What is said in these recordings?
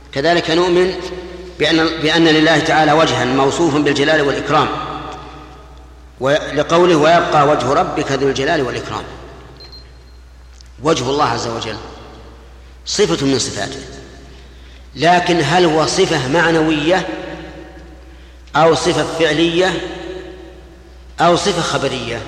كذلك نؤمن بأن لله تعالى وجها موصوف بالجلال والإكرام، لقوله ويبقى وجه ربك ذو الجلال والإكرام. وجه الله عز وجل صفة من صفاته، لكن هل هو صفة معنوية أو صفة فعلية أو صفة خبرية؟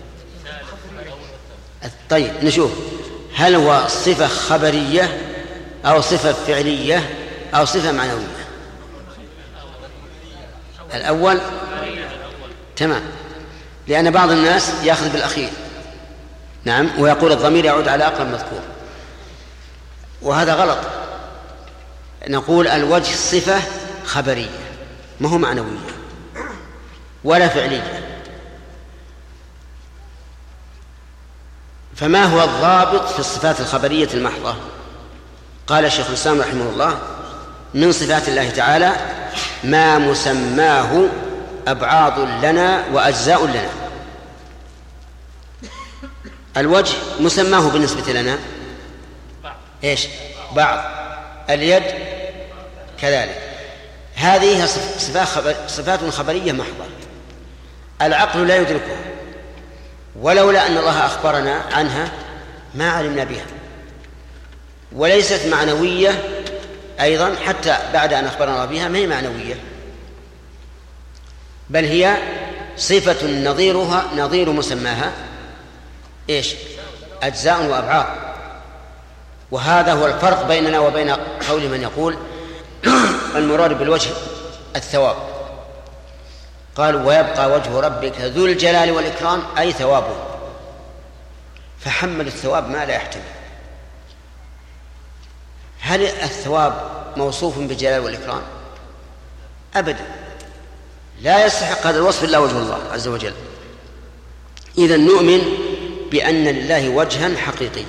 طيب نشوف، هل هو صفة خبرية أو صفة فعلية أو صفة معنوية؟ الأول تمام، لأن بعض الناس يأخذ بالأخير، نعم، ويقول الضمير يعود على أقرب مذكور، وهذا غلط. نقول الوجه صفة خبرية، ما هو معنوية ولا فعلية. فما هو الضابط في الصفات الخبرية المحضة؟ قال شيخ الإسلام رحمه الله: من صفات الله تعالى ما مسماه أبعاض لنا وأجزاء لنا. الوجه مسماه بالنسبة لنا إيش؟ بعض. اليد كذلك. هذه صفات خبرية محضة، العقل لا يدركها، ولولا أن الله أخبرنا عنها ما علمنا بها. وليست معنوية أيضا، حتى بعد أن أخبرنا بها ما هي معنوية، بل هي صفة نظير مسماها إيش؟ أجزاء وأبعاض. وهذا هو الفرق بيننا وبين قول من يقول المراد بالوجه الثواب. قال ويبقى وجه ربك ذو الجلال والإكرام، أي ثوابه، فحمل الثواب ما لا يحتمل. هل الثواب موصوف بالجلال والإكرام؟ أبدا، لا يستحق هذا الوصف إلا وجه الله عز وجل. إذن نؤمن بأن لله وجها حقيقيا،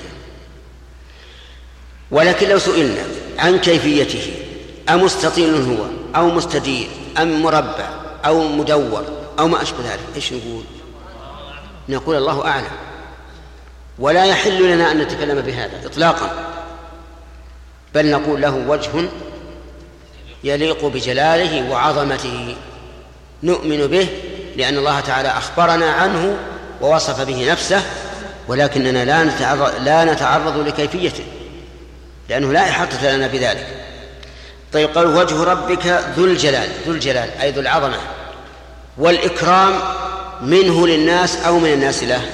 ولكن لو سئلنا عن كيفيته، أمستطيل هو أو مستدير أم مربع أو مدور أو ما أشبه ذلك، إيش نقول؟ نقول الله أعلم، ولا يحل لنا أن نتكلم بهذا إطلاقا، بل نقول له وجه يليق بجلاله وعظمته، نؤمن به لأن الله تعالى أخبرنا عنه ووصف به نفسه، ولكننا لا نتعرض لكيفيته لأنه لا إحاطة لنا بذلك. طيب، قال وجه ربك ذو الجلال أي ذو العظمة والإكرام، منه للناس أو من الناس له؟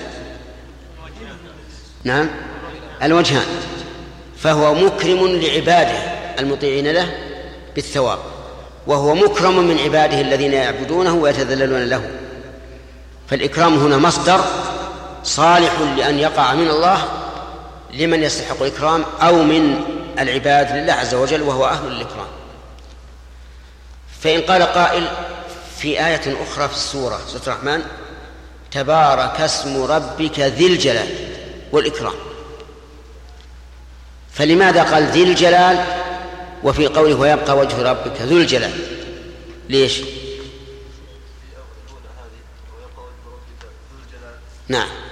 نعم، الوجهان. فهو مكرم لعباده المطيعين له بالثواب، وهو مكرم من عباده الذين يعبدونه ويتذللون له. فالإكرام هنا مصدر صالح لأن يقع من الله لمن يستحق الإكرام أو من العباد لله عز وجل، وهو أهل الإكرام. فإن قال قائل في آية أخرى في سورة الرحمن: تبارك اسم ربك ذي الجلال والإكرام، فلماذا قال ذي الجلال وفي قوله ويبقى وجه ربك ذو الجلال؟ ليش؟ نعم،